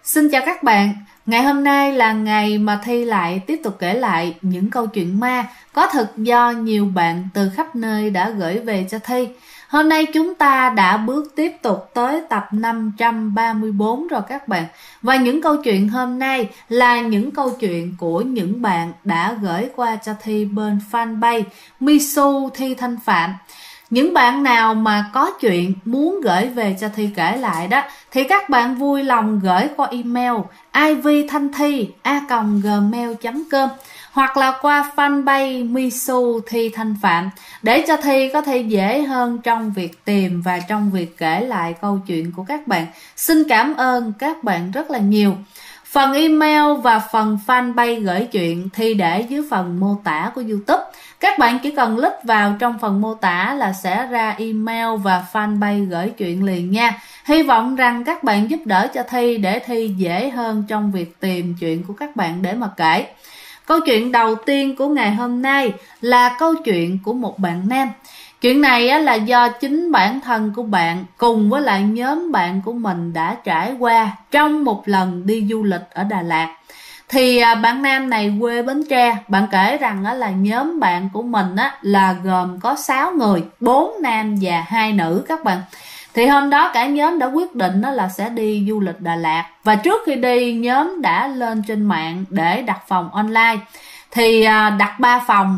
Xin chào các bạn, ngày hôm nay là ngày mà Thi lại tiếp tục kể lại những câu chuyện ma có thực do nhiều bạn từ khắp nơi đã gửi về cho Thi. Hôm nay chúng ta đã bước tiếp tục tới tập 534 rồi các bạn. Và những câu chuyện hôm nay là những câu chuyện của những bạn đã gửi qua cho Thi bên fanpage Misu Thi Thanh Phạm. Những bạn nào mà có chuyện muốn gửi về cho Thi kể lại đó thì các bạn vui lòng gửi qua email ivthanthi@gmail.com hoặc là qua fanpage Misu Thi Thanh Phạm để cho Thi có thể dễ hơn trong việc tìm và trong việc kể lại câu chuyện của các bạn. Xin cảm ơn các bạn rất là nhiều. Phần email và phần fanpage gửi chuyện Thi để dưới phần mô tả của YouTube. Các bạn chỉ cần click vào trong phần mô tả là sẽ ra email và fanpage gửi chuyện liền nha. Hy vọng rằng các bạn giúp đỡ cho Thi để Thi dễ hơn trong việc tìm chuyện của các bạn để mà kể. Câu chuyện đầu tiên của ngày hôm nay là câu chuyện của một bạn nam. Chuyện này là do chính bản thân của bạn cùng với lại nhóm bạn của mình đã trải qua trong một lần đi du lịch ở Đà Lạt. Thì bạn nam này quê Bến Tre. Bạn kể rằng là nhóm bạn của mình là gồm có 6 người, 4 nam và 2 nữ các bạn. Thì hôm đó cả nhóm đã quyết định là sẽ đi du lịch Đà Lạt. Và trước khi đi, nhóm đã lên trên mạng để đặt phòng online. Thì đặt 3 phòng,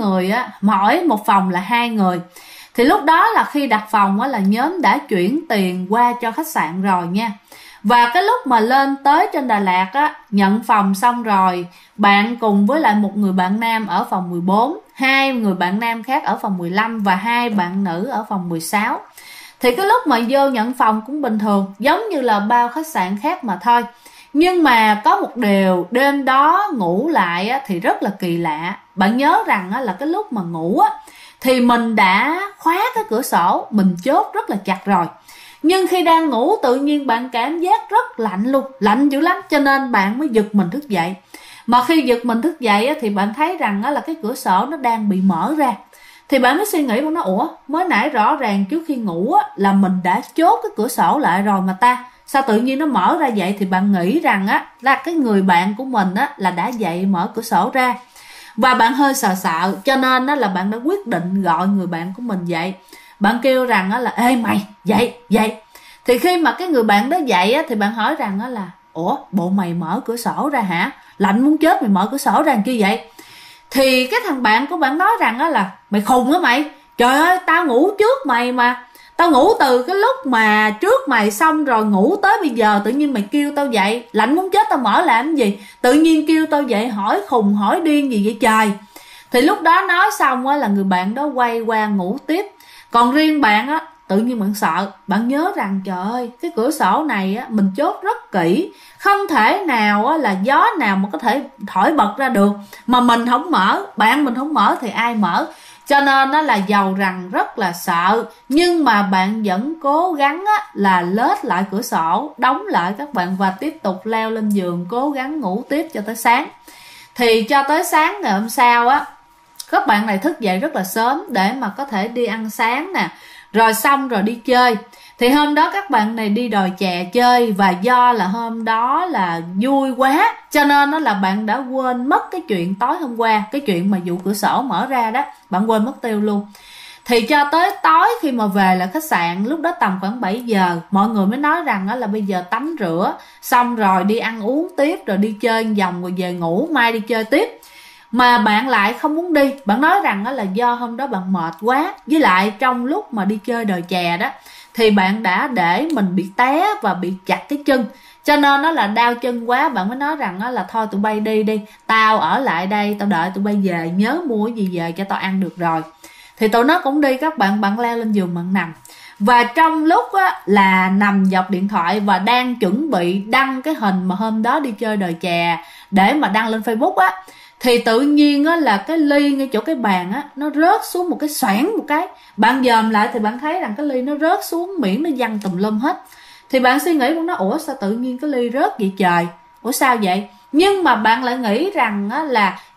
mỗi một phòng là 2 người. Thì lúc đó là khi đặt phòng là nhóm đã chuyển tiền qua cho khách sạn rồi nha. Và cái lúc mà lên tới trên Đà Lạt nhận phòng xong rồi, bạn cùng với lại một người bạn nam ở phòng 14, 2 người bạn nam khác ở phòng 15 và 2 bạn nữ ở phòng 16. Thì cái lúc mà vô nhận phòng cũng bình thường, giống như là bao khách sạn khác mà thôi. Nhưng mà có một điều, đêm đó ngủ lại thì rất là kỳ lạ. Bạn nhớ rằng là cái lúc mà ngủ thì mình đã khóa cái cửa sổ, mình chốt rất là chặt rồi. Nhưng khi đang ngủ tự nhiên bạn cảm giác rất lạnh luôn, lạnh dữ lắm, cho nên bạn mới giật mình thức dậy. Mà khi giật mình thức dậy thì bạn thấy rằng là cái cửa sổ nó đang bị mở ra. Thì bạn mới suy nghĩ, bạn nói ủa, mới nãy rõ ràng trước khi ngủ là mình đã chốt cái cửa sổ lại rồi mà ta, sao tự nhiên nó mở ra vậy? Thì bạn nghĩ rằng là cái người bạn của mình là đã dậy mở cửa sổ ra. Và bạn hơi sợ sợ, cho nên là bạn đã quyết định gọi người bạn của mình dậy. Bạn kêu rằng là ê mày, dậy. Thì khi mà cái người bạn đó dậy thì bạn hỏi rằng là ủa, bộ mày mở cửa sổ ra hả? Lạnh muốn chết mày mở cửa sổ ra làm chi vậy? Thì cái thằng bạn của bạn nói rằng là mày khùng á mày. Trời ơi, tao ngủ trước mày mà. Tao ngủ từ cái lúc mà trước mày xong rồi ngủ tới bây giờ, tự nhiên mày kêu tao dậy, lạnh muốn chết tao mở làm cái gì? Tự nhiên kêu tao dậy, hỏi khùng hỏi điên gì vậy trời? Thì lúc đó nói xong là người bạn đó quay qua ngủ tiếp. Còn riêng bạn tự nhiên bạn sợ. Bạn nhớ rằng trời ơi, cái cửa sổ này mình chốt rất kỹ, không thể nào là gió nào mà có thể thổi bật ra được. Mà mình không mở, bạn mình không mở thì ai mở? Cho nên là dầu rằng rất là sợ, nhưng mà bạn vẫn cố gắng là lết lại cửa sổ, đóng lại các bạn, và tiếp tục leo lên giường cố gắng ngủ tiếp cho tới sáng. Thì cho tới sáng ngày hôm sau các bạn này thức dậy rất là sớm để mà có thể đi ăn sáng nè, rồi xong rồi đi chơi. Thì hôm đó các bạn này đi đòi chè chơi, và do là hôm đó là vui quá cho nên là bạn đã quên mất cái chuyện tối hôm qua, cái chuyện mà vụ cửa sổ mở ra đó, bạn quên mất tiêu luôn. Thì cho tới tối khi mà về lại khách sạn, lúc đó tầm khoảng 7 giờ, mọi người mới nói rằng là bây giờ tắm rửa xong rồi đi ăn uống tiếp, rồi đi chơi vòng rồi về ngủ, mai đi chơi tiếp. Mà bạn lại không muốn đi. Bạn nói rằng là do hôm đó bạn mệt quá, với lại trong lúc mà đi chơi đòi chè đó thì bạn đã để mình bị té và bị chặt cái chân, cho nên nó là đau chân quá. Bạn mới nói rằng là thôi tụi bay đi, tao ở lại đây, tao đợi tụi bay về, nhớ mua cái gì về cho tao ăn được rồi. Thì tụi nó cũng đi các bạn. Bạn leo lên giường bạn nằm, và trong lúc là nằm dọc điện thoại và đang chuẩn bị đăng cái hình mà hôm đó đi chơi đòi chè để mà đăng lên Facebook thì tự nhiên là cái ly ngay chỗ cái bàn nó rớt xuống một cái xoảng một cái. Bạn dòm lại thì bạn thấy rằng cái ly nó rớt xuống, miệng nó văng tùm lum hết. Thì bạn suy nghĩ, bạn nói ủa sao tự nhiên cái ly rớt vậy trời, ủa sao vậy? Nhưng mà bạn lại nghĩ rằng là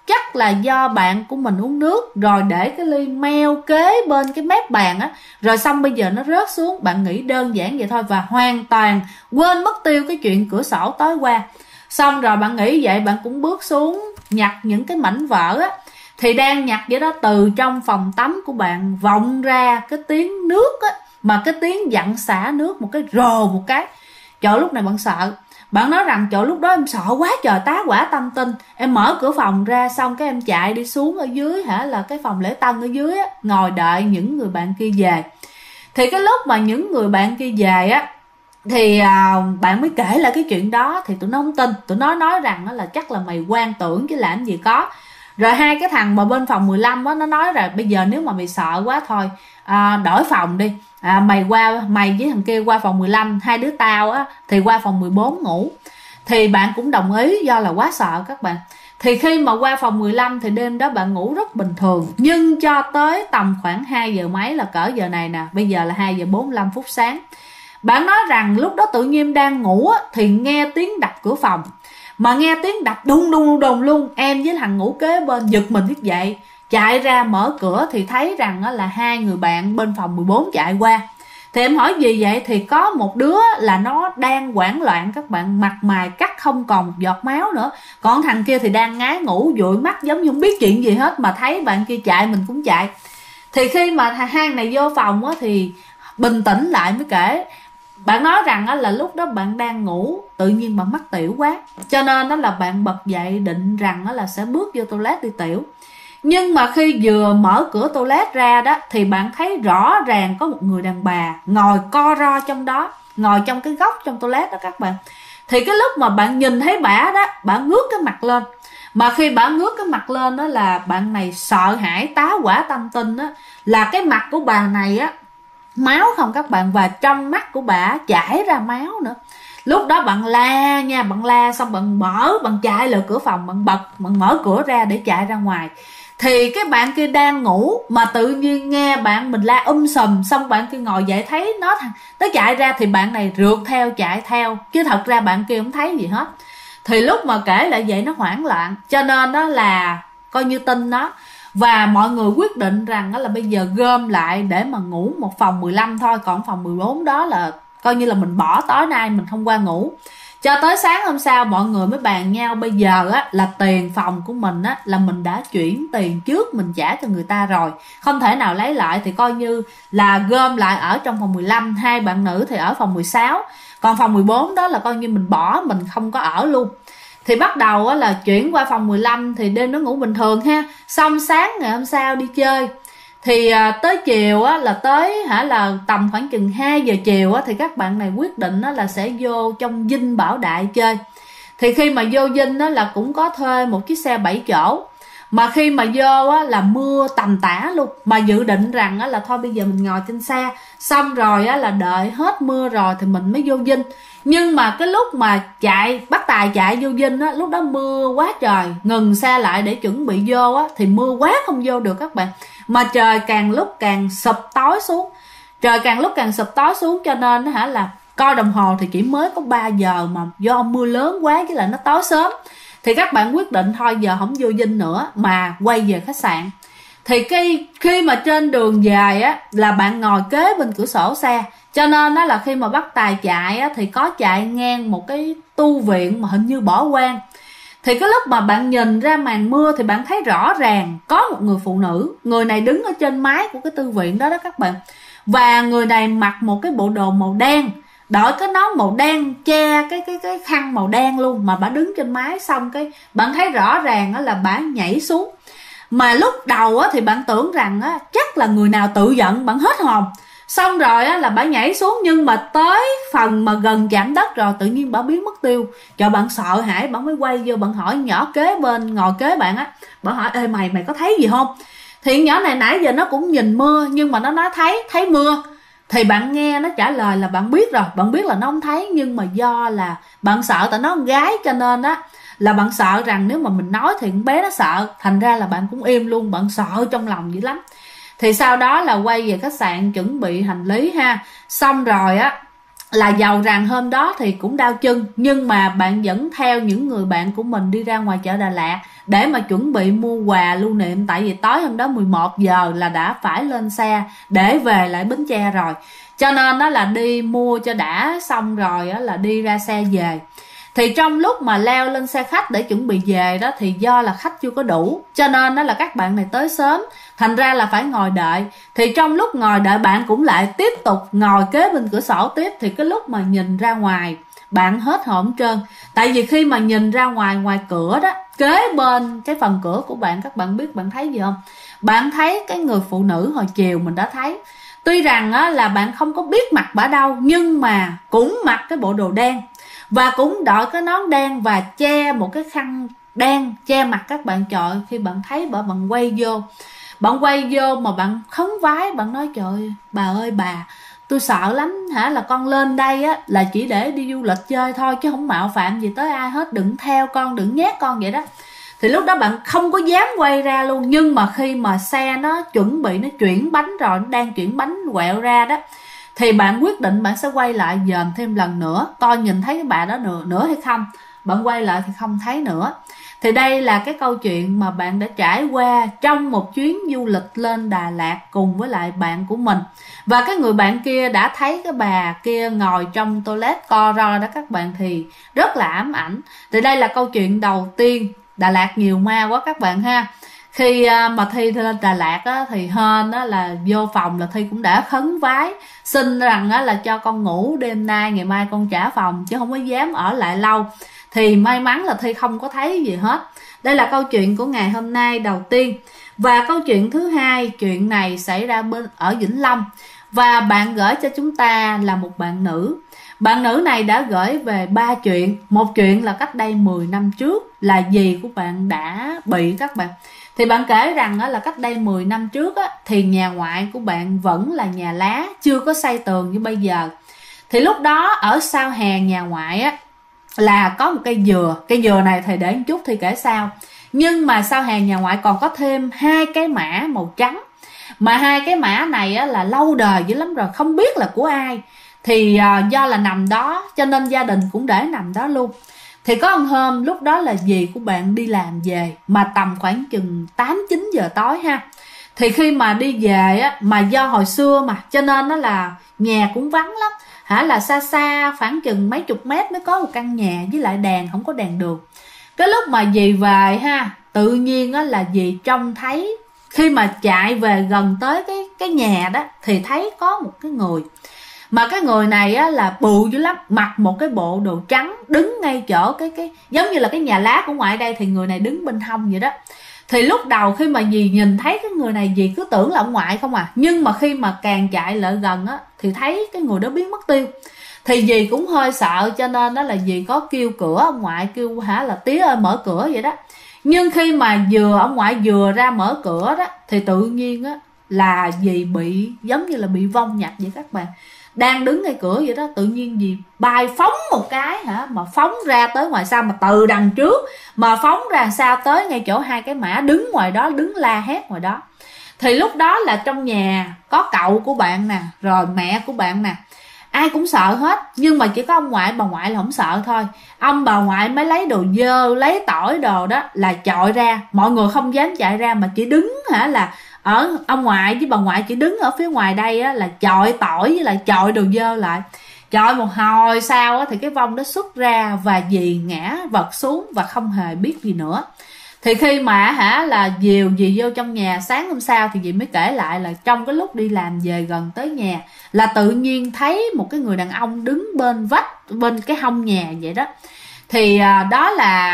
chắc là do bạn của mình uống nước rồi để cái ly meo kế bên cái mép bàn á, rồi xong bây giờ nó rớt xuống. Bạn nghĩ đơn giản vậy thôi và hoàn toàn quên mất tiêu cái chuyện cửa sổ tối qua. Xong rồi bạn nghĩ vậy, bạn cũng bước xuống nhặt những cái mảnh vỡ á. Thì đang nhặt vậy đó, từ trong phòng tắm của bạn vọng ra cái tiếng nước á, mà cái tiếng dặn xả nước một cái rồ một cái. Trời, lúc này bạn sợ. Bạn nói rằng trời, lúc đó em sợ quá trời, tá hỏa tâm tinh. Em mở cửa phòng ra, xong cái em chạy đi xuống ở dưới là cái phòng lễ tân ở dưới á, ngồi đợi những người bạn kia về. Thì cái lúc mà những người bạn kia về á, thì bạn mới kể lại cái chuyện đó. Thì tụi nó không tin, tụi nó nói rằng là chắc là mày quan tưởng chứ làm gì có. Rồi hai cái thằng mà bên phòng 15 á, nó nói là bây giờ nếu mà mày sợ quá thôi, đổi phòng đi, mày với thằng kia qua phòng 15, hai đứa tao á thì qua phòng 14 ngủ. Thì bạn cũng đồng ý do là quá sợ các bạn. Thì khi mà qua phòng 15 thì đêm đó bạn ngủ rất bình thường. Nhưng cho tới tầm khoảng 2 giờ mấy, là cỡ giờ này nè, bây giờ là 2 giờ 45 phút sáng. Bạn nói rằng lúc đó tự nhiên đang ngủ á, thì nghe tiếng đập cửa phòng. Mà nghe tiếng đập đùng đùng đùng luôn. Em với thằng ngủ kế bên giật mình thức dậy, chạy ra mở cửa thì thấy rằng là hai người bạn bên phòng 14 chạy qua. Thì em hỏi gì vậy? Thì có một đứa là nó đang hoảng loạn các bạn, mặt mày cắt không còn một giọt máu nữa. Còn thằng kia thì đang ngái ngủ dụi mắt giống như không biết chuyện gì hết, mà thấy bạn kia chạy mình cũng chạy. Thì khi mà hai này vô phòng á, thì bình tĩnh lại mới kể. Bạn nói rằng là lúc đó bạn đang ngủ, tự nhiên bạn mắc tiểu quá, cho nên đó là bạn bật dậy định rằng là sẽ bước vô toilet đi tiểu. Nhưng mà khi vừa mở cửa toilet ra đó, thì bạn thấy rõ ràng có một người đàn bà ngồi co ro trong đó, ngồi trong cái góc trong toilet đó các bạn. Thì cái lúc mà bạn nhìn thấy bả đó, bạn ngước cái mặt lên. Mà khi bạn ngước cái mặt lên đó là bạn này sợ hãi tá hỏa tâm tinh đó, là cái mặt của bà này á máu không các bạn, và trong mắt của bà chảy ra máu nữa. Lúc đó bạn la nha, bạn la xong bạn chạy lại cửa phòng, bạn mở cửa ra để chạy ra ngoài. Thì cái bạn kia đang ngủ mà tự nhiên nghe bạn mình la sùm, xong bạn kia ngồi dậy thấy nó tới chạy ra, thì bạn này rượt theo chạy theo, chứ thật ra bạn kia không thấy gì hết. Thì lúc mà kể lại vậy nó hoảng loạn, cho nên đó là coi như tin nó. Và mọi người quyết định rằng là bây giờ gom lại để mà ngủ một phòng 15 thôi, còn phòng 14 đó là coi như là mình bỏ, tối nay mình không qua ngủ. Cho tới sáng hôm sau mọi người mới bàn nhau, bây giờ á là tiền phòng của mình á là mình đã chuyển tiền trước, mình trả cho người ta rồi, không thể nào lấy lại, thì coi như là gom lại ở trong phòng 15, hai bạn nữ thì ở phòng 16, còn phòng 14 đó là coi như mình bỏ, mình không có ở luôn. Thì bắt đầu á là chuyển qua phòng 15, thì đêm nó ngủ bình thường ha. Xong sáng ngày hôm sau đi chơi. Thì tới chiều á là tới là tầm khoảng chừng 2 giờ chiều á, thì các bạn này quyết định á là sẽ vô trong Dinh Bảo Đại chơi. Thì khi mà vô Dinh á là cũng có thuê một chiếc xe 7 chỗ. Mà khi mà vô á là mưa tầm tã luôn, mà dự định rằng á là thôi bây giờ mình ngồi trên xe, xong rồi á là đợi hết mưa rồi thì mình mới vô Dinh. Nhưng mà cái lúc mà bắt Tài chạy vô Dinh á, lúc đó mưa quá trời, ngừng xe lại để chuẩn bị vô á, thì mưa quá không vô được các bạn. Mà trời càng lúc càng sụp tối xuống, cho nên là coi đồng hồ thì chỉ mới có 3 giờ, mà do mưa lớn quá với lại nó tối sớm, thì các bạn quyết định thôi giờ không vô Dinh nữa mà quay về khách sạn. Thì khi mà trên đường về á là bạn ngồi kế bên cửa sổ xe, cho nên đó là khi mà bắt Tài chạy á, thì có chạy ngang một cái tu viện mà hình như bỏ hoang. Thì cái lúc mà bạn nhìn ra màn mưa thì bạn thấy rõ ràng có một người phụ nữ, người này đứng ở trên mái của cái tu viện đó các bạn. Và người này mặc một cái bộ đồ màu đen, đội cái nón màu đen che cái khăn màu đen luôn, mà bà đứng trên mái. Xong cái bạn thấy rõ ràng là bà nhảy xuống. Mà lúc đầu á thì bạn tưởng rằng á chắc là người nào tự giận, bạn hết hồn. Xong rồi á là bà nhảy xuống, nhưng mà tới phần mà gần chạm đất rồi tự nhiên bà biến mất tiêu. Cho bạn sợ hãi, bạn mới quay vô bạn hỏi nhỏ kế bên ngồi kế bạn á, bạn hỏi ê mày có thấy gì không? Thì nhỏ này nãy giờ nó cũng nhìn mưa, nhưng mà nó nói thấy mưa. Thì bạn nghe nó trả lời là bạn biết rồi, bạn biết là nó không thấy, nhưng mà do là bạn sợ tại nó con gái, cho nên á là bạn sợ rằng nếu mà mình nói thì con bé nó sợ, thành ra là bạn cũng im luôn, bạn sợ trong lòng dữ lắm. Thì sau đó là quay về khách sạn chuẩn bị hành lý ha. Xong rồi á là dầu rằng hôm đó thì cũng đau chân, nhưng mà bạn vẫn theo những người bạn của mình đi ra ngoài chợ Đà Lạt để mà chuẩn bị mua quà lưu niệm. Tại vì tối hôm đó 11 giờ là đã phải lên xe để về lại Bến Tre rồi, cho nên đó là đi mua cho đã, xong rồi đó là đi ra xe về. Thì trong lúc mà leo lên xe khách để chuẩn bị về đó, thì do là khách chưa có đủ, cho nên đó là các bạn này tới sớm, thành ra là phải ngồi đợi. Thì trong lúc ngồi đợi, bạn cũng lại tiếp tục ngồi kế bên cửa sổ tiếp. Thì cái lúc mà nhìn ra ngoài, bạn hết hồn trơn. Tại vì khi mà nhìn ra ngoài cửa đó, kế bên cái phần cửa của bạn, các bạn biết bạn thấy gì không? Bạn thấy cái người phụ nữ hồi chiều mình đã thấy. Tuy rằng á, là bạn không có biết mặt bả đâu, nhưng mà cũng mặc cái bộ đồ đen và cũng đội cái nón đen và che một cái khăn đen che mặt các bạn. Trời, khi bạn thấy bạn quay vô mà bạn khấn vái, bạn nói trời bà ơi bà, tôi sợ lắm hả, là con lên đây á là chỉ để đi du lịch chơi thôi chứ không mạo phạm gì tới ai hết, đừng theo con, đừng nhét con vậy đó. Thì lúc đó bạn không có dám quay ra luôn. Nhưng mà khi mà xe nó chuẩn bị nó chuyển bánh rồi, nó đang chuyển bánh quẹo ra đó, thì bạn quyết định bạn sẽ quay lại dòm thêm lần nữa coi nhìn thấy cái bà đó nữa hay không. Bạn quay lại thì không thấy nữa. Thì đây là cái câu chuyện mà bạn đã trải qua trong một chuyến du lịch lên Đà Lạt cùng với lại bạn của mình. Và cái người bạn kia đã thấy cái bà kia ngồi trong toilet co ro đó các bạn, thì rất là ám ảnh. Thì đây là câu chuyện đầu tiên. Đà Lạt nhiều ma quá các bạn ha. Khi mà Thi lên Đà Lạt á, thì hên á, là vô phòng là Thi cũng đã khấn vái xin rằng á, là cho con ngủ đêm nay, ngày mai con trả phòng, chứ không có dám ở lại lâu. Thì may mắn là Thi không có thấy gì hết. Đây là câu chuyện của ngày hôm nay đầu tiên. Và câu chuyện thứ hai, chuyện này xảy ra ở Vĩnh Long, và bạn gửi cho chúng ta là một bạn nữ. Bạn nữ này đã gửi về 3 chuyện. Một chuyện là cách đây 10 năm trước, là dì của bạn đã bị các bạn. Thì bạn kể rằng là cách đây 10 năm trước thì nhà ngoại của bạn vẫn là nhà lá, chưa có xây tường như bây giờ. Thì lúc đó ở sau hè nhà ngoại là có một cây dừa. Cây dừa này thì để một chút thì kể sau. Nhưng mà sau hè nhà ngoại còn có thêm 2 cái mã màu trắng. Mà 2 cái mã này là lâu đời dữ lắm rồi, không biết là của ai. Thì do là nằm đó cho nên gia đình cũng để nằm đó luôn. Thì có một hôm, lúc đó là dì của bạn đi làm về, mà tầm khoảng chừng 8-9 giờ tối ha. Thì khi mà đi về mà do hồi xưa mà, cho nên nó là nhà cũng vắng lắm là xa xa khoảng chừng mấy chục mét mới có một căn nhà, với lại đèn không có đèn đường. Cái lúc mà dì về ha, tự nhiên là dì trông thấy, khi mà chạy về gần tới cái nhà đó, thì thấy có một cái người. Mà cái người này là bự dữ lắm, mặc một cái bộ đồ trắng, đứng ngay chỗ cái giống như là cái nhà lá của ngoại đây, thì người này đứng bên hông vậy đó. Thì lúc đầu khi mà dì nhìn thấy cái người này, dì cứ tưởng là ông ngoại không à. Nhưng mà khi mà càng chạy lại gần thì thấy cái người đó biến mất tiêu. Thì dì cũng hơi sợ, cho nên đó là dì có kêu cửa ông ngoại, kêu là tía ơi mở cửa vậy đó. Nhưng khi mà ông ngoại vừa ra mở cửa đó, thì tự nhiên là dì bị giống như là bị vong nhập vậy các bạn. Đang đứng ngay cửa vậy đó, tự nhiên dì bay phóng một cái mà phóng ra tới ngoài sau, mà từ đằng trước mà phóng ra sao tới ngay chỗ 2 cái mã đứng ngoài đó, đứng la hét ngoài đó. Thì lúc đó là trong nhà có cậu của bạn nè, rồi mẹ của bạn nè, ai cũng sợ hết. Nhưng mà chỉ có ông ngoại, bà ngoại là không sợ thôi. Ông bà ngoại mới lấy đồ dơ, lấy tỏi đồ đó là chọi ra. Mọi người không dám chạy ra mà chỉ đứng là ở ông ngoại với bà ngoại chỉ đứng ở phía ngoài đây là chọi tỏi với lại chọi đồ dơ lại. Chọi một hồi sau thì cái vong đó xuất ra, và dì ngã vật xuống và không hề biết gì nữa. Thì khi mà là dìu dì vô trong nhà, sáng hôm sau thì dì mới kể lại là trong cái lúc đi làm về gần tới nhà, là tự nhiên thấy một cái người đàn ông đứng bên vách, bên cái hông nhà vậy đó. Thì đó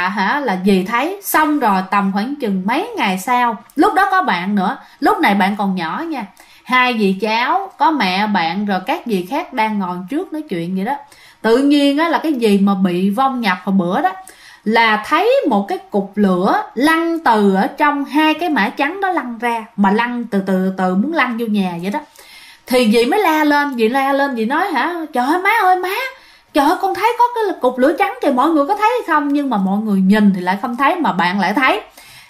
là dì thấy. Xong rồi tầm khoảng chừng mấy ngày sau, lúc đó có bạn nữa, lúc này bạn còn nhỏ nha, 2 dì cháu, có mẹ bạn rồi các dì khác đang ngồi trước nói chuyện vậy đó. Tự nhiên là cái dì mà bị vong nhập hồi bữa đó, là thấy một cái cục lửa lăn từ ở trong 2 cái mã trắng đó lăn ra, mà lăn từ từ muốn lăn vô nhà vậy đó. Thì dì mới la lên, dì nói trời ơi má ơi má, trời ơi con thấy có cái cục lửa trắng kìa, mọi người có thấy hay không? Nhưng mà mọi người nhìn thì lại không thấy, mà bạn lại thấy.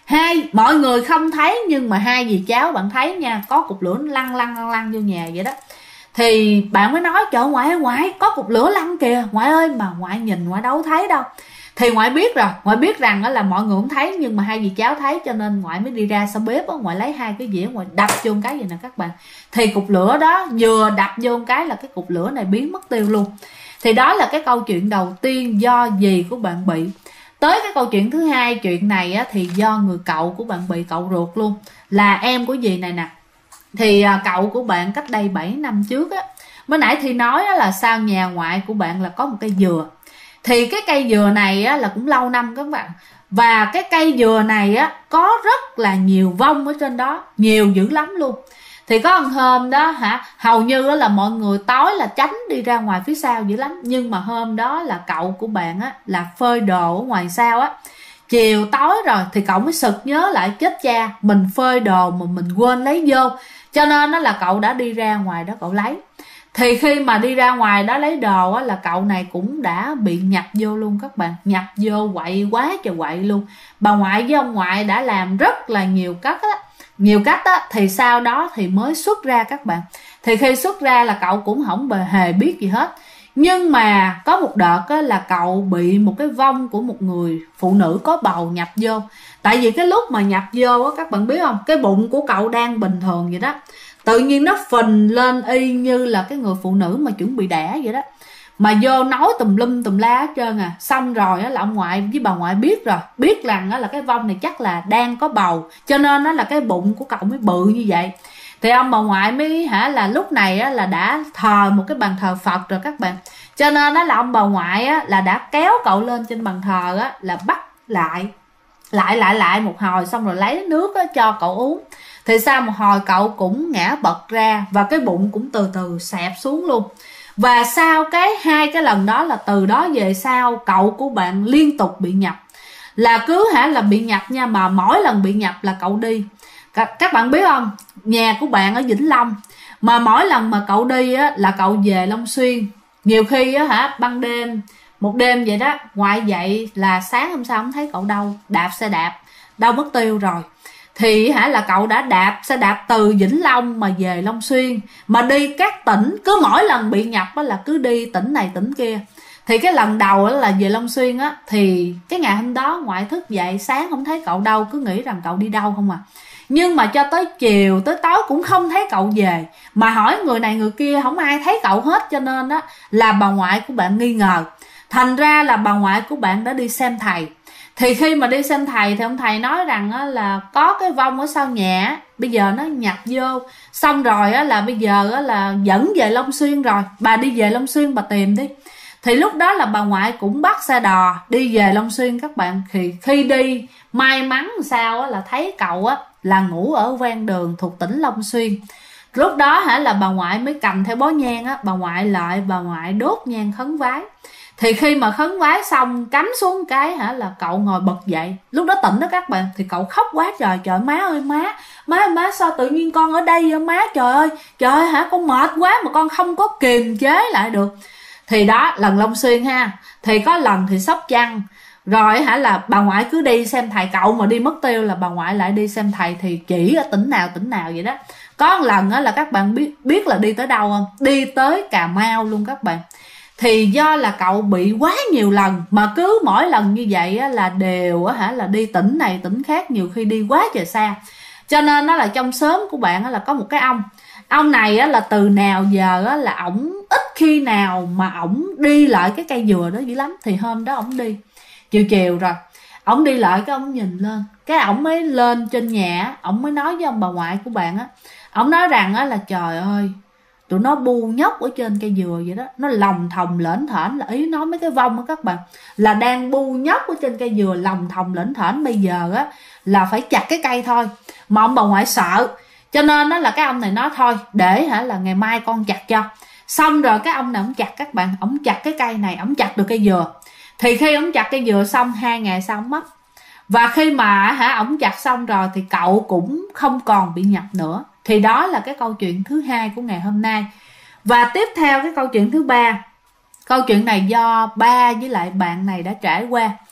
Mọi người không thấy nhưng mà 2 dì cháu bạn thấy nha, có cục lửa lăn vô nhà vậy đó. Thì bạn mới nói trời ngoại ơi, ngoại có cục lửa lăn kìa ngoại ơi, mà ngoại nhìn ngoại đâu thấy đâu. Thì ngoại biết rồi, ngoại biết rằng là mọi người không thấy nhưng mà hai dì cháu thấy, cho nên ngoại mới đi ra sau bếp đó, ngoại lấy hai cái dĩa ngoại đập vô một cái vậy nè các bạn. Thì cục lửa đó vừa đập vô một cái là cái cục lửa này biến mất tiêu luôn. Thì đó là cái câu chuyện đầu tiên do dì của bạn bị. Tới cái câu chuyện thứ hai, chuyện này á, thì do người cậu của bạn bị, cậu ruột luôn, là em của dì này nè. Thì cậu của bạn cách đây 7 năm trước á, mới nãy thì nói á, là sau nhà ngoại của bạn là có một cây dừa. Thì cái cây dừa này á, là cũng lâu năm các bạn. Và cái cây dừa này á, có rất là nhiều vong ở trên đó, nhiều dữ lắm luôn. Thì có một hôm đó hầu như đó là mọi người tối là tránh đi ra ngoài phía sau dữ lắm. Nhưng mà hôm đó là cậu của bạn á, là phơi đồ ở ngoài sau á. Chiều tối rồi thì cậu mới sực nhớ lại, chết cha, mình phơi đồ mà mình quên lấy vô. Cho nên đó là cậu đã đi ra ngoài đó cậu lấy. Thì khi mà đi ra ngoài đó lấy đồ á, là cậu này cũng đã bị nhập vô luôn các bạn. Nhập vô quậy quá trời quậy luôn. Bà ngoại với ông ngoại đã làm rất là nhiều cách á. Nhiều cách á, thì sau đó thì mới xuất ra các bạn. Thì khi xuất ra là cậu cũng không hề biết gì hết. Nhưng mà có một đợt á, là cậu bị một cái vong của một người phụ nữ có bầu nhập vô. Tại vì cái lúc mà nhập vô á, các bạn biết không, cái bụng của cậu đang bình thường vậy đó, tự nhiên nó phình lên y như là cái người phụ nữ mà chuẩn bị đẻ vậy đó. Mà vô nói tùm lum tùm la hết trơn à. Xong rồi á, là ông ngoại với bà ngoại biết rồi, biết rằng á, là cái vong này chắc là đang có bầu, cho nên á, là cái bụng của cậu mới bự như vậy. Thì ông bà ngoại mới là lúc này á, là đã thờ một cái bàn thờ Phật rồi các bạn. Cho nên đó là ông bà ngoại á, là đã kéo cậu lên trên bàn thờ á, là bắt lại một hồi, xong rồi lấy nước á, cho cậu uống. Thì sau một hồi cậu cũng ngã bật ra và cái bụng cũng từ từ xẹp xuống luôn. Và sau hai cái lần đó là từ đó về sau cậu của bạn liên tục bị nhập. Là cứ là bị nhập nha, mà mỗi lần bị nhập là cậu đi. Các bạn biết không, nhà của bạn ở Vĩnh Long, mà mỗi lần mà cậu đi á, là cậu về Long Xuyên. Nhiều khi á ban đêm, một đêm vậy đó, ngoại dậy là sáng hôm sau không thấy cậu đâu, đạp xe đạp đâu mất tiêu rồi. Thì là cậu đã đạp xe đạp từ Vĩnh Long mà về Long Xuyên, mà đi các tỉnh, cứ mỗi lần bị nhập á, là cứ đi tỉnh này tỉnh kia. Thì cái lần đầu á, là về Long Xuyên á, thì cái ngày hôm đó ngoại thức dậy sáng không thấy cậu đâu, cứ nghĩ rằng cậu đi đâu không à. Nhưng mà cho tới chiều tới tối cũng không thấy cậu về, mà hỏi người này người kia không ai thấy cậu hết. Cho nên á, là bà ngoại của bạn nghi ngờ. Thành ra là bà ngoại của bạn đã đi xem thầy. Thì khi mà đi xem thầy thì ông thầy nói rằng á, là có cái vong ở sau nhà, bây giờ nó nhập vô, xong rồi á, là bây giờ á, là dẫn về Long Xuyên rồi, bà đi về Long Xuyên bà tìm đi. Thì lúc đó là bà ngoại cũng bắt xe đò đi về Long Xuyên các bạn. Thì khi đi may mắn sao á, là thấy cậu á, là ngủ ở ven đường thuộc tỉnh Long Xuyên. Lúc đó là bà ngoại mới cầm theo bó nhang á, bà ngoại đốt nhang khấn vái. Thì khi mà khấn vái xong cắm xuống cái là cậu ngồi bật dậy. Lúc đó tỉnh đó các bạn. Thì cậu khóc quá trời, trời má ơi má sao tự nhiên con ở đây vậy má, trời ơi con mệt quá mà con không có kiềm chế lại được. Thì đó lần Long Xuyên ha. Thì có lần thì Sóc Trăng. Rồi là bà ngoại cứ đi xem thầy, cậu mà đi mất tiêu là bà ngoại lại đi xem thầy, thì chỉ ở tỉnh nào vậy đó. Có một lần là các bạn biết là đi tới đâu không? Đi tới Cà Mau luôn các bạn. Thì do là cậu bị quá nhiều lần, mà cứ mỗi lần như vậy á, là đều á, là đi tỉnh này tỉnh khác, nhiều khi đi quá trời xa. Cho nên nó là trong xóm của bạn á, là có một cái ông này á, là từ nào giờ á, là ổng ít khi nào mà ổng đi lại cái cây dừa đó dữ lắm. Thì hôm đó ổng đi chiều rồi, ổng đi lại cái ổng nhìn lên, cái ổng mới lên trên nhà, ổng mới nói với ông bà ngoại của bạn á, ổng nói rằng á, là trời ơi tụi nó bu nhóc ở trên cây dừa vậy đó, nó lòng thòng lởn thởn, là ý nói mấy cái vong á các bạn, là đang bu nhóc ở trên cây dừa lòng thòng lởn thởn, bây giờ á là phải chặt cái cây thôi. Mà ông bà ngoại sợ, cho nên đó là cái ông này nói thôi để là ngày mai con chặt cho. Xong rồi cái ông này ổng chặt các bạn, ổng chặt cái cây này, ổng chặt được cây dừa. Thì khi ổng chặt cây dừa xong 2 ngày sau ổng mất. Và khi mà ổng chặt xong rồi thì cậu cũng không còn bị nhập nữa. Thì đó là cái câu chuyện thứ hai của ngày hôm nay. Và tiếp theo cái câu chuyện thứ ba. Câu chuyện này do ba với lại bạn này đã trải qua.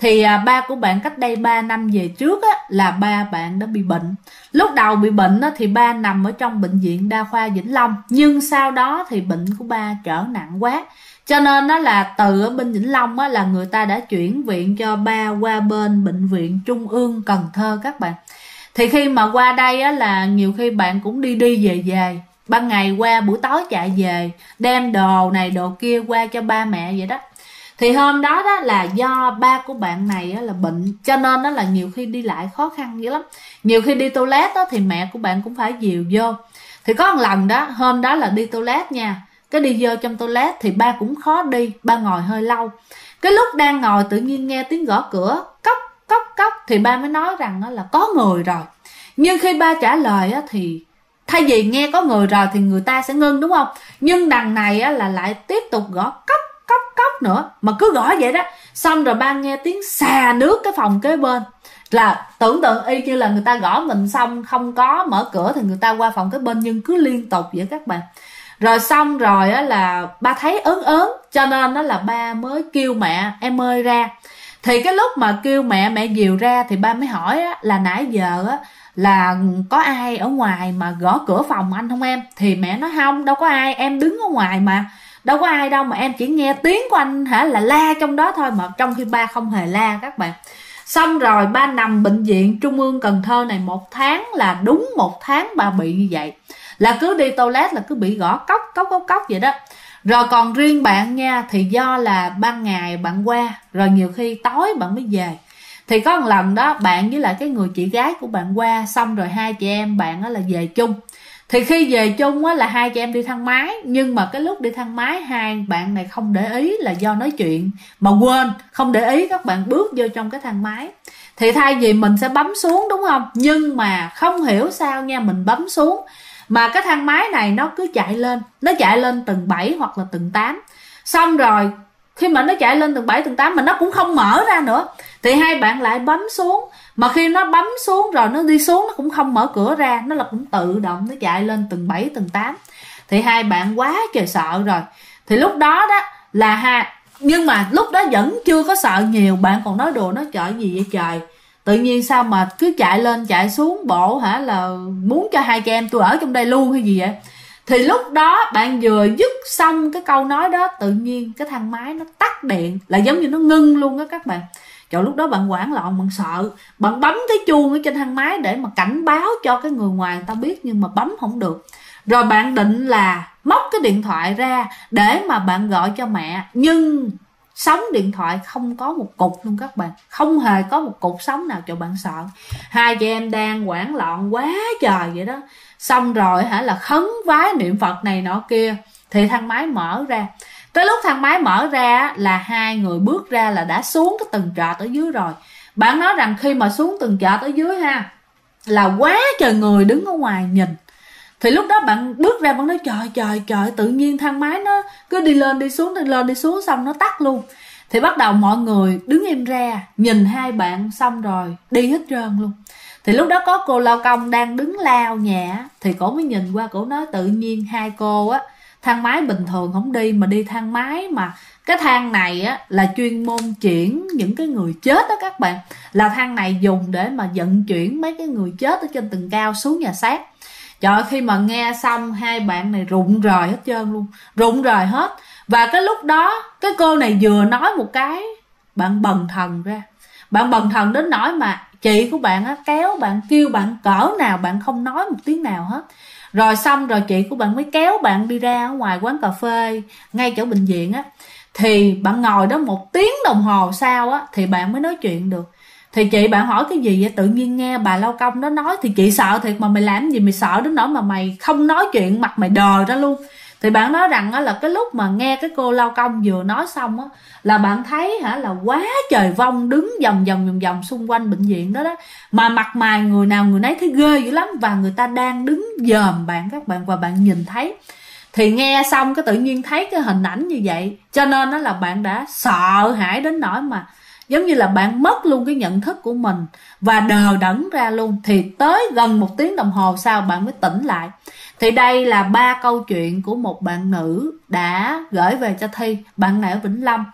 Thì ba của bạn cách đây 3 năm về trước á, là ba bạn đã bị bệnh. Lúc đầu bị bệnh á, thì ba nằm ở trong bệnh viện đa khoa Vĩnh Long, nhưng sau đó thì bệnh của ba trở nặng quá, cho nên đó là từ ở bên Vĩnh Long á, là người ta đã chuyển viện cho ba qua bên bệnh viện Trung ương Cần Thơ các bạn. Thì khi mà qua đây á, là nhiều khi bạn cũng đi đi về về, ban ngày qua buổi tối chạy về, đem đồ này đồ kia qua cho ba mẹ vậy đó. Thì hôm đó đó là do ba của bạn này á, là bệnh, cho nên đó là nhiều khi đi lại khó khăn dữ lắm. Nhiều khi đi toilet đó, thì mẹ của bạn cũng phải dìu vô. Thì có một lần đó, hôm đó là đi toilet nha, cái đi vô trong toilet thì ba cũng khó đi, ba ngồi hơi lâu. Cái lúc đang ngồi tự nhiên nghe tiếng gõ cửa, cốc cốc cốc, thì ba mới nói rằng đó là có người rồi. Nhưng khi ba trả lời á, thì thay vì nghe có người rồi thì người ta sẽ ngưng, đúng không? Nhưng đằng này á, là lại tiếp tục gõ cốc cốc cốc nữa, mà cứ gõ vậy đó. Xong rồi ba nghe tiếng xà nước cái phòng kế bên, là tưởng tượng y như là người ta gõ mình xong không có mở cửa thì người ta qua phòng kế bên, nhưng cứ liên tục vậy các bạn. Rồi xong rồi á, là ba thấy ớn ớn, cho nên đó là ba mới kêu mẹ em ơi ra. Thì cái lúc mà kêu mẹ dìu ra thì ba mới hỏi á, là nãy giờ á, là có ai ở ngoài mà gõ cửa phòng anh không em? Thì mẹ nói không, đâu có ai, em đứng ở ngoài mà, đâu có ai đâu, mà em chỉ nghe tiếng của anh hả là la trong đó thôi, mà trong khi ba không hề la các bạn. Xong rồi ba nằm bệnh viện Trung ương Cần Thơ này 1 tháng, là đúng 1 tháng ba bị như vậy, là cứ đi toilet là cứ bị gõ cốc cốc cốc cốc vậy đó. Rồi còn riêng bạn nha, thì do là ban ngày bạn qua, rồi nhiều khi tối bạn mới về. Thì có một lần đó bạn với lại cái người chị gái của bạn qua, xong rồi hai chị em bạn á là về chung. Thì khi về chung á là hai chị em đi thang máy, nhưng mà cái lúc đi thang máy hai bạn này không để ý, là do nói chuyện mà quên không để ý, các bạn bước vô trong cái thang máy. Thì thay vì mình sẽ bấm xuống đúng không, nhưng mà không hiểu sao nha, mình bấm xuống mà cái thang máy này nó cứ chạy lên, nó chạy lên tầng 7 hoặc là tầng 8. Xong rồi khi mà nó chạy lên tầng 7 tầng 8 mà nó cũng không mở ra nữa, thì hai bạn lại bấm xuống, mà khi nó bấm xuống rồi nó đi xuống nó cũng không mở cửa ra, nó là cũng tự động nó chạy lên tầng 7 tầng 8. Thì hai bạn quá trời sợ rồi. Thì lúc đó đó là nhưng mà lúc đó vẫn chưa có sợ nhiều, bạn còn nói đùa, nói trời gì vậy trời, tự nhiên sao mà cứ chạy lên chạy xuống, bộ hả là muốn cho hai chị em tôi ở trong đây luôn hay gì vậy. Thì lúc đó bạn vừa dứt xong cái câu nói đó, tự nhiên cái thang máy nó tắt điện, là giống như nó ngưng luôn á các bạn. Trời, lúc đó bạn hoảng loạn, bạn sợ, bạn bấm cái chuông ở trên thang máy để mà cảnh báo cho cái người ngoài người ta biết, nhưng mà bấm không được. Rồi bạn định là móc cái điện thoại ra để mà bạn gọi cho mẹ, nhưng sóng điện thoại không có một cục luôn các bạn, không hề có một cục sóng nào, cho bạn sợ. Hai chị em đang hoảng loạn quá trời vậy đó. Xong rồi hả là khấn vái niệm Phật này nọ kia, thì thang máy mở ra. Tới lúc thang máy mở ra là hai người bước ra là đã xuống cái tầng trệt ở dưới rồi. Bạn nói rằng khi mà xuống tầng trệt ở dưới ha, là quá trời người đứng ở ngoài nhìn. Thì lúc đó bạn bước ra bạn nói trời, tự nhiên thang máy nó cứ đi lên đi xuống, đi lên đi xuống, xong nó tắt luôn. Thì bắt đầu mọi người đứng im ra nhìn hai bạn, xong rồi đi hết trơn luôn. Thì lúc đó có cô lao công đang đứng lao nhà, thì cổ mới nhìn qua, cổ nói tự nhiên hai cô á, thang máy bình thường không đi mà đi thang máy mà cái thang này á là chuyên môn chuyển những cái người chết đó các bạn, là thang này dùng để mà vận chuyển mấy cái người chết ở trên tầng cao xuống nhà xác. Trời ơi, khi mà nghe xong hai bạn này rụng rời hết trơn luôn, rụng rời hết. Và cái lúc đó cái cô này vừa nói một cái, bạn bần thần ra, bạn bần thần đến nỗi mà chị của bạn á kéo bạn, kêu bạn cỡ nào bạn không nói một tiếng nào hết. Rồi xong rồi chị của bạn mới kéo bạn đi ra ở ngoài quán cà phê ngay chỗ bệnh viện á. Thì bạn ngồi đó 1 tiếng đồng hồ sau á thì bạn mới nói chuyện được. Thì chị bạn hỏi cái gì vậy, tự nhiên nghe bà lao công đó nói, thì chị sợ thiệt mà, mày làm gì mày sợ đến nỗi mà mày không nói chuyện, mặt mày đờ ra luôn. Thì bạn nói rằng á là cái lúc mà nghe cái cô lao công vừa nói xong á, là bạn thấy hả là quá trời vong đứng vòng xung quanh bệnh viện đó đó, mà mặt mày người nào người nấy thấy ghê dữ lắm, và người ta đang đứng dòm bạn các bạn, và bạn nhìn thấy. Thì nghe xong cái tự nhiên thấy cái hình ảnh như vậy, cho nên đó là bạn đã sợ hãi đến nỗi mà giống như là bạn mất luôn cái nhận thức của mình và đờ đẫn ra luôn. Thì tới gần 1 tiếng đồng hồ sau bạn mới tỉnh lại. Thì đây là 3 câu chuyện của một bạn nữ đã gửi về cho Thi. Bạn này ở Vĩnh Long.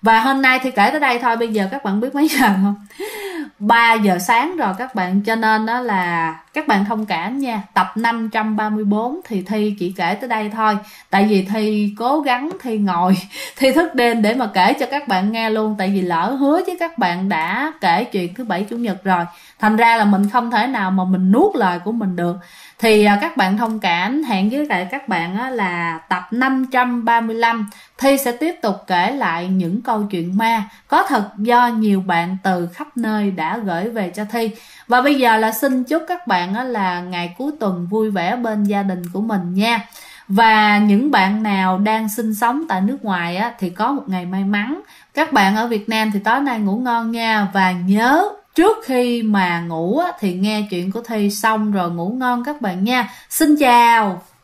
Và hôm nay thì kể tới đây thôi. Bây giờ các bạn biết mấy giờ không? 3 giờ sáng rồi các bạn. Cho nên đó là các bạn thông cảm nha. Tập 534 thì Thi chỉ kể tới đây thôi. Tại vì Thi cố gắng Thi ngồi Thi thức đêm để mà kể cho các bạn nghe luôn. Tại vì lỡ hứa với các bạn đã kể chuyện thứ Bảy Chủ nhật rồi, thành ra là mình không thể nào mà mình nuốt lời của mình được. Thì các bạn thông cảm. Hẹn với lại các bạn là tập 535 Thi sẽ tiếp tục kể lại những câu chuyện ma có thật do nhiều bạn từ khắp nơi đã gửi về cho Thi. Và bây giờ là xin chúc các bạn là ngày cuối tuần vui vẻ bên gia đình của mình nha. Và những bạn nào đang sinh sống tại nước ngoài thì có một ngày may mắn. Các bạn ở Việt Nam thì tối nay ngủ ngon nha. Và nhớ trước khi mà ngủ thì nghe chuyện của Thi xong rồi ngủ ngon các bạn nha. Xin chào.